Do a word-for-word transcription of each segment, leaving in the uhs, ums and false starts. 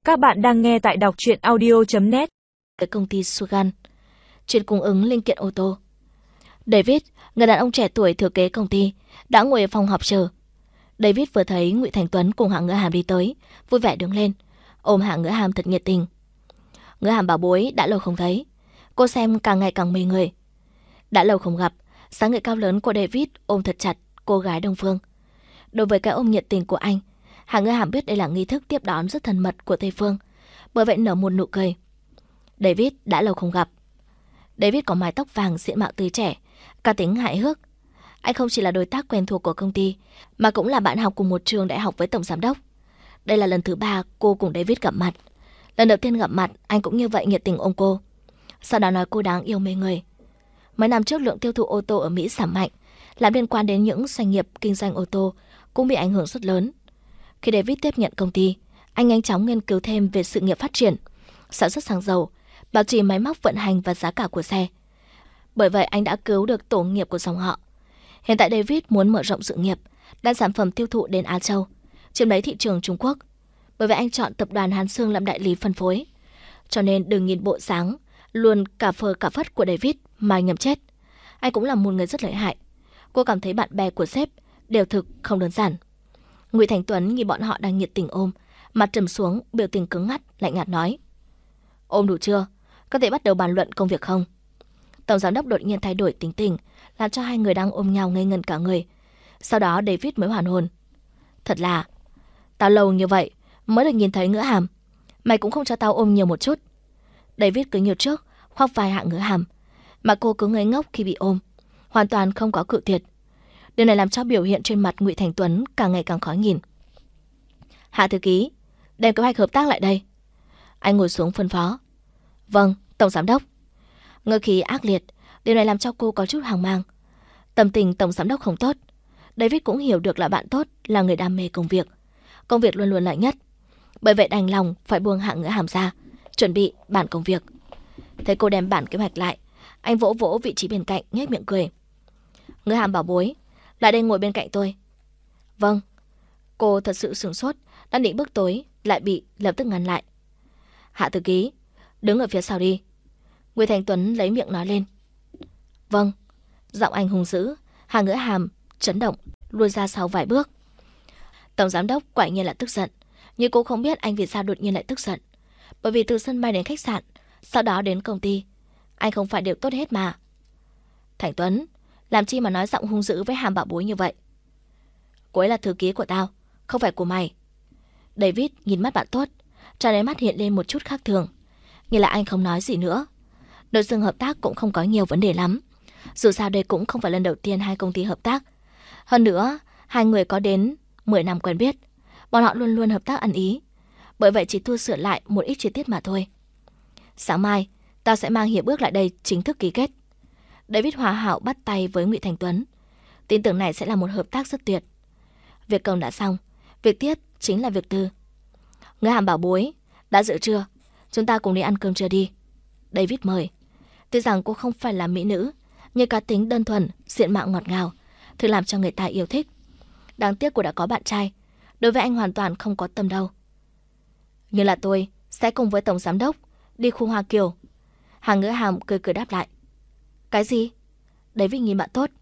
Các bạn đang nghe tại đọc truyện audio chấm net. Với công ty Sugan, chuyên cung ứng linh kiện ô tô. David, người đàn ông trẻ tuổi thừa kế công ty, đã ngồi ở phòng họp chờ. David vừa thấy Ngụy Thành Tuấn cùng Hạ Ngữ Hàm đi tới, vui vẻ đứng lên, ôm Hạ Ngữ Hàm thật nhiệt tình. Ngữ Hàm bảo bối đã lâu không thấy, cô xem càng ngày càng mê người. Đã lâu không gặp, dáng người cao lớn của David ôm thật chặt cô gái Đông Phương. Đối với cái ôm nhiệt tình của anh, Hạ Ngữ Hàm biết đây là nghi thức tiếp đón rất thân mật của Tây Phương, bởi vậy nở một nụ cười. David đã lâu không gặp. David có mái tóc vàng, diện mạo tươi trẻ, cá tính hài hước. Anh không chỉ là đối tác quen thuộc của công ty, mà cũng là bạn học cùng một trường đại học với tổng giám đốc. Đây là lần thứ ba cô cùng David gặp mặt. Lần đầu tiên gặp mặt, anh cũng như vậy nhiệt tình ôm cô. Sau đó nói cô đáng yêu mê người. Mấy năm trước lượng tiêu thụ ô tô ở Mỹ giảm mạnh, làm liên quan đến những doanh nghiệp kinh doanh ô tô cũng bị ảnh hưởng rất lớn. Khi David tiếp nhận công ty, anh nhanh chóng nghiên cứu thêm về sự nghiệp phát triển, sản xuất xăng dầu, bảo trì máy móc vận hành và giá cả của xe. Bởi vậy anh đã cứu được tổ nghiệp của dòng họ. Hiện tại David muốn mở rộng sự nghiệp, đặt sản phẩm tiêu thụ đến Á Châu, chiếm lấy thị trường Trung Quốc. Bởi vậy anh chọn tập đoàn Hán Sương làm đại lý phân phối. Cho nên đừng nhìn bộ dáng luôn cả phờ cả phất của David mà nhầm chết. Anh cũng là một người rất lợi hại. Cô cảm thấy bạn bè của sếp đều thực không đơn giản. Ngụy Thành Tuấn nhìn bọn họ đang nhiệt tình ôm, mặt trầm xuống, biểu tình cứng ngắt, lạnh nhạt nói: "Ôm đủ chưa? Có thể bắt đầu bàn luận công việc không?" Tổng giám đốc đột nhiên thay đổi tính tình, làm cho hai người đang ôm nhau ngây ngẩn cả người. Sau đó David mới hoàn hồn. "Thật là, tao lâu như vậy mới được nhìn thấy Ngữ Hàm, mày cũng không cho tao ôm nhiều một chút." David cứ nhiều trước, khoác vai Hạ Ngữ Hàm, mà cô cứ ngây ngốc khi bị ôm, hoàn toàn không có cự tuyệt. Điều này làm cho biểu hiện trên mặt Ngụy Thành Tuấn càng ngày càng khó nhìn. "Hạ thư ký, đem kế hoạch hợp tác lại đây." Anh ngồi xuống phân phó. "Vâng, tổng giám đốc." Ngữ khí ác liệt, điều này làm cho cô có chút hoang mang. Tâm tình tổng giám đốc không tốt. David cũng hiểu được là bạn tốt là người đam mê công việc. Công việc luôn luôn là nhất. Bởi vậy đành lòng phải buông Hạ Ngữ Hàm ra, chuẩn bị bản công việc. Thấy cô đem bản kế hoạch lại, anh vỗ vỗ vị trí bên cạnh, nhếch miệng cười. "Ngữ Hàm bảo bối, lại đây ngồi bên cạnh tôi." "Vâng." Cô thật sự sửng sốt, đang định bước tới, lại bị lập tức ngăn lại. "Hạ thư ký, đứng ở phía sau đi." Ngụy Thành Tuấn lấy miệng nói lên. "Vâng." Giọng anh hung dữ, Hạ Ngữ Hàm chấn động, lùi ra sau vài bước. Tổng giám đốc quả nhiên là tức giận, nhưng cô không biết anh vì sao đột nhiên lại tức giận. Bởi vì từ sân bay đến khách sạn, sau đó đến công ty, anh không phải đều tốt hết mà. "Thành Tuấn, làm chi mà nói giọng hung dữ với Hàm bảo bối như vậy?" "Cô ấy là thư ký của tao, không phải của mày." David nhìn mắt bạn tốt, trong đáy mắt hiện lên một chút khác thường. Như là anh không nói gì nữa. Nội dung hợp tác cũng không có nhiều vấn đề lắm. Dù sao đây cũng không phải lần đầu tiên hai công ty hợp tác. Hơn nữa, hai người có đến mười năm quen biết. Bọn họ luôn luôn hợp tác ăn ý. Bởi vậy chỉ thu sửa lại một ít chi tiết mà thôi. "Sáng mai, tao sẽ mang hiệp ước lại đây chính thức ký kết." David hòa hảo bắt tay với Ngụy Thành Tuấn. Tin tưởng này sẽ là một hợp tác rất tuyệt. Việc công đã xong, việc tiếp chính là việc tư. "Ngữ Hàm bảo bối, đã dự chưa? Chúng ta cùng đi ăn cơm trưa đi." David mời. Tuy rằng cô không phải là mỹ nữ, nhưng cá tính đơn thuần, diện mạo ngọt ngào, thường làm cho người ta yêu thích. Đáng tiếc cô đã có bạn trai, đối với anh hoàn toàn không có tâm đâu. "Như là tôi sẽ cùng với tổng giám đốc đi khu Hoa Kiều." Hạ Ngữ Hàm cười cười đáp lại. "Cái gì?" David nhìn bạn tốt.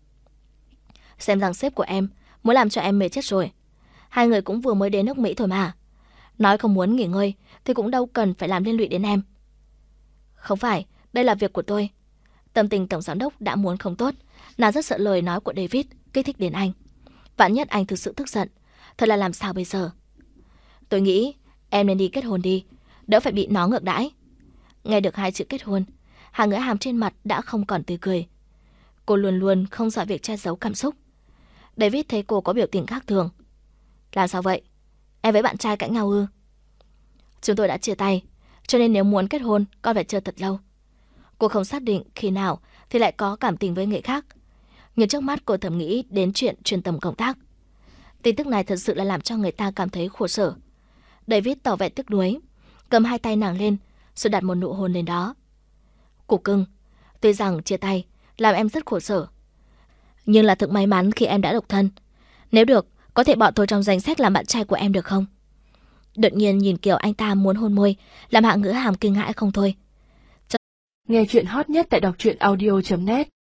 "Xem rằng sếp của em muốn làm cho em mệt chết rồi. Hai người cũng vừa mới đến nước Mỹ thôi mà. Nói không muốn nghỉ ngơi thì cũng đâu cần phải làm liên lụy đến em." "Không phải, đây là việc của tôi." Tâm tình tổng giám đốc đã muốn không tốt, nàng rất sợ lời nói của David kích thích đến anh. Vạn nhất anh thực sự tức giận, thật là làm sao bây giờ? "Tôi nghĩ em nên đi kết hôn đi, đỡ phải bị nó ngược đãi." Nghe được hai chữ kết hôn, Hạ Ngữ Hàm trên mặt đã không còn tươi cười. Cô luôn luôn không giỏi việc che giấu cảm xúc. David thấy cô có biểu tình khác thường. "Làm sao vậy? Em với bạn trai cãi nhau ư?" "Chúng tôi đã chia tay, cho nên nếu muốn kết hôn con phải chờ thật lâu." Cô không xác định khi nào thì lại có cảm tình với người khác. Nhưng trước mắt cô thầm nghĩ đến chuyện truyền tầm công tác. Tin tức này thật sự là làm cho người ta cảm thấy khổ sở. David tỏ vẻ tức nuối, cầm hai tay nàng lên, rồi đặt một nụ hôn lên đó. "Cục cưng, tuy rằng chia tay làm em rất khổ sở, nhưng là thực may mắn khi em đã độc thân. Nếu được, có thể bỏ tôi trong danh sách làm bạn trai của em được không?" Đột nhiên nhìn kiểu anh ta muốn hôn môi, làm Hạ Ngữ Hàm kinh hãi không thôi. Nghe chuyện hot nhất tại đọc truyện audio chấm net.